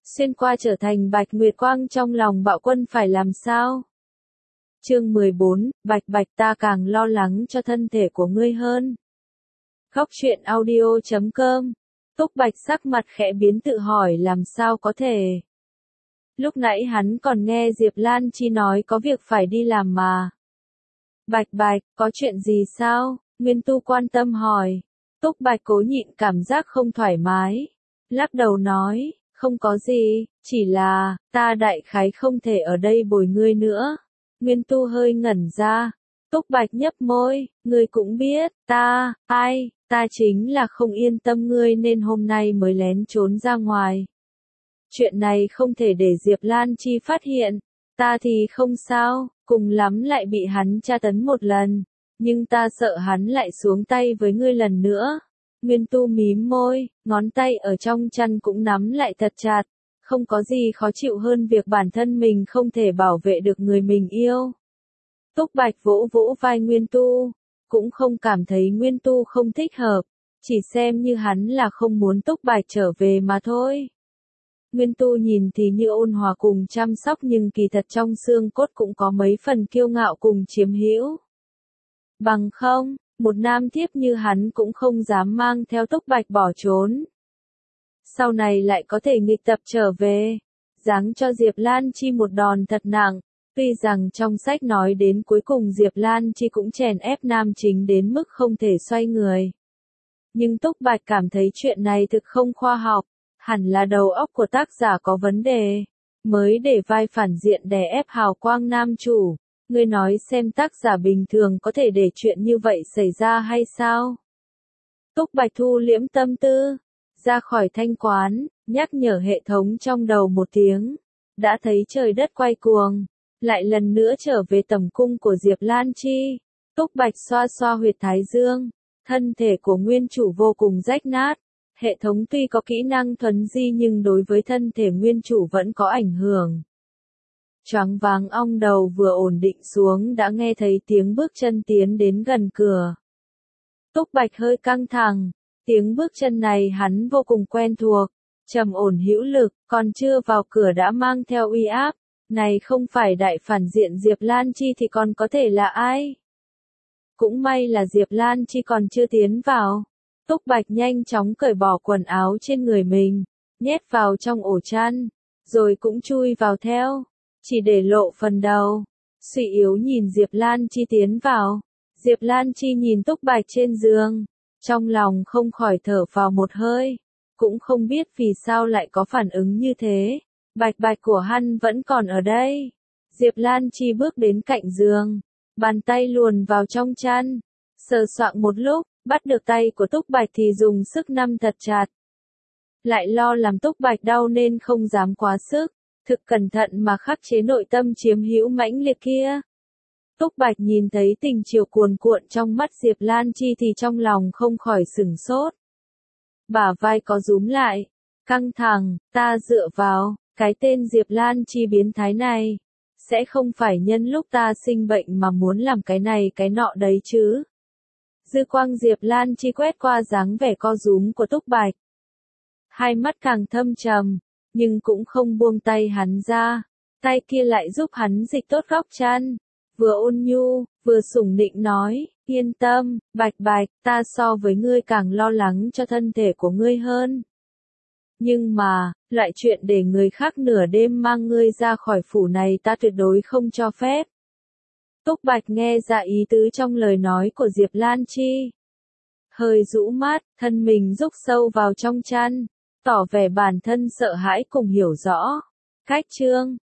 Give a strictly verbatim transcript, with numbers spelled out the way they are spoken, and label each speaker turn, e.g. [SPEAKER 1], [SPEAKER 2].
[SPEAKER 1] xuyên qua trở thành Bạch Nguyệt Quang trong lòng Bạo Quân phải làm sao? Chương mười bốn, Bạch Bạch ta càng lo lắng cho thân thể của ngươi hơn. Góc truyện audio chấm com. Túc Bạch sắc mặt khẽ biến tự hỏi làm sao có thể. Lúc nãy hắn còn nghe Diệp Lan Chi nói có việc phải đi làm mà. Bạch Bạch, có chuyện gì sao? Nguyên Tu quan tâm hỏi. Túc Bạch cố nhịn cảm giác không thoải mái. Lắc đầu nói, không có gì, chỉ là, ta đại khái không thể ở đây bồi ngươi nữa. Nguyên Tu hơi ngẩn ra. Túc Bạch nhấp môi, ngươi cũng biết, ta, ai, ta chính là không yên tâm ngươi nên hôm nay mới lén trốn ra ngoài. Chuyện này không thể để Diệp Lan Chi phát hiện, ta thì không sao, cùng lắm lại bị hắn tra tấn một lần, nhưng ta sợ hắn lại xuống tay với ngươi lần nữa. Nguyên Tu mím môi, ngón tay ở trong chăn cũng nắm lại thật chặt, không có gì khó chịu hơn việc bản thân mình không thể bảo vệ được người mình yêu. Túc Bạch vỗ vỗ vai Nguyên Tu, cũng không cảm thấy Nguyên Tu không thích hợp, chỉ xem như hắn là không muốn Túc Bạch trở về mà thôi. Nguyên Tu nhìn thì như ôn hòa cùng chăm sóc nhưng kỳ thật trong xương cốt cũng có mấy phần kiêu ngạo cùng chiếm hữu. Bằng không, một nam thiếp như hắn cũng không dám mang theo Túc Bạch bỏ trốn. Sau này lại có thể nghịch tập trở về, giáng cho Diệp Lan Chi một đòn thật nặng. Tuy rằng trong sách nói đến cuối cùng Diệp Lan Chi cũng chèn ép nam chính đến mức không thể xoay người. Nhưng Túc Bạch cảm thấy chuyện này thực không khoa học, hẳn là đầu óc của tác giả có vấn đề, mới để vai phản diện đè ép hào quang nam chủ. Ngươi nói xem tác giả bình thường có thể để chuyện như vậy xảy ra hay sao? Túc Bạch thu liễm tâm tư, ra khỏi thanh quán, nhắc nhở hệ thống trong đầu một tiếng, đã thấy trời đất quay cuồng. Lại lần nữa trở về tầm cung của Diệp Lan Chi. Túc Bạch xoa xoa huyệt thái dương, thân thể của nguyên chủ vô cùng rách nát. Hệ thống tuy có kỹ năng thuấn di nhưng đối với thân thể nguyên chủ vẫn có ảnh hưởng. Choáng váng ong đầu vừa ổn định xuống đã nghe thấy tiếng bước chân tiến đến gần cửa. Túc Bạch hơi căng thẳng, tiếng bước chân này hắn vô cùng quen thuộc, trầm ổn hữu lực, còn chưa vào cửa đã mang theo uy áp. Này không phải đại phản diện Diệp Lan Chi thì còn có thể là ai? Cũng may là Diệp Lan Chi còn chưa tiến vào. Túc Bạch nhanh chóng cởi bỏ quần áo trên người mình, nhét vào trong ổ chăn, rồi cũng chui vào theo, chỉ để lộ phần đầu. Suy yếu nhìn Diệp Lan Chi tiến vào. Diệp Lan Chi nhìn Túc Bạch trên giường, trong lòng không khỏi thở vào một hơi, cũng không biết vì sao lại có phản ứng như thế. Bạch Bạch của hắn vẫn còn ở đây. Diệp Lan Chi bước đến cạnh giường, bàn tay luồn vào trong chăn, sờ soạng một lúc, bắt được tay của Túc Bạch thì dùng sức nắm thật chặt. Lại lo làm Túc Bạch đau nên không dám quá sức, thực cẩn thận mà khắc chế nội tâm chiếm hữu mãnh liệt kia. Túc Bạch nhìn thấy tình chiều cuồn cuộn trong mắt Diệp Lan Chi thì trong lòng không khỏi sửng sốt. Bả vai có rúm lại, căng thẳng, ta dựa vào. Cái tên Diệp Lan Chi biến thái này, sẽ không phải nhân lúc ta sinh bệnh mà muốn làm cái này cái nọ đấy chứ. Dư quang Diệp Lan Chi quét qua dáng vẻ co rúm của Túc Bạch. Hai mắt càng thâm trầm, nhưng cũng không buông tay hắn ra, tay kia lại giúp hắn dịch tốt góc chăn. Vừa ôn nhu, vừa sủng nịnh nói, yên tâm, Bạch Bạch, ta so với ngươi càng lo lắng cho thân thể của ngươi hơn. Nhưng mà, loại chuyện để người khác nửa đêm mang ngươi ra khỏi phủ này ta tuyệt đối không cho phép. Túc Bạch nghe ra ý tứ trong lời nói của Diệp Lan Chi. Hơi rũ mắt, thân mình rúc sâu vào trong chăn, tỏ vẻ bản thân sợ hãi cùng hiểu rõ. Cách chương,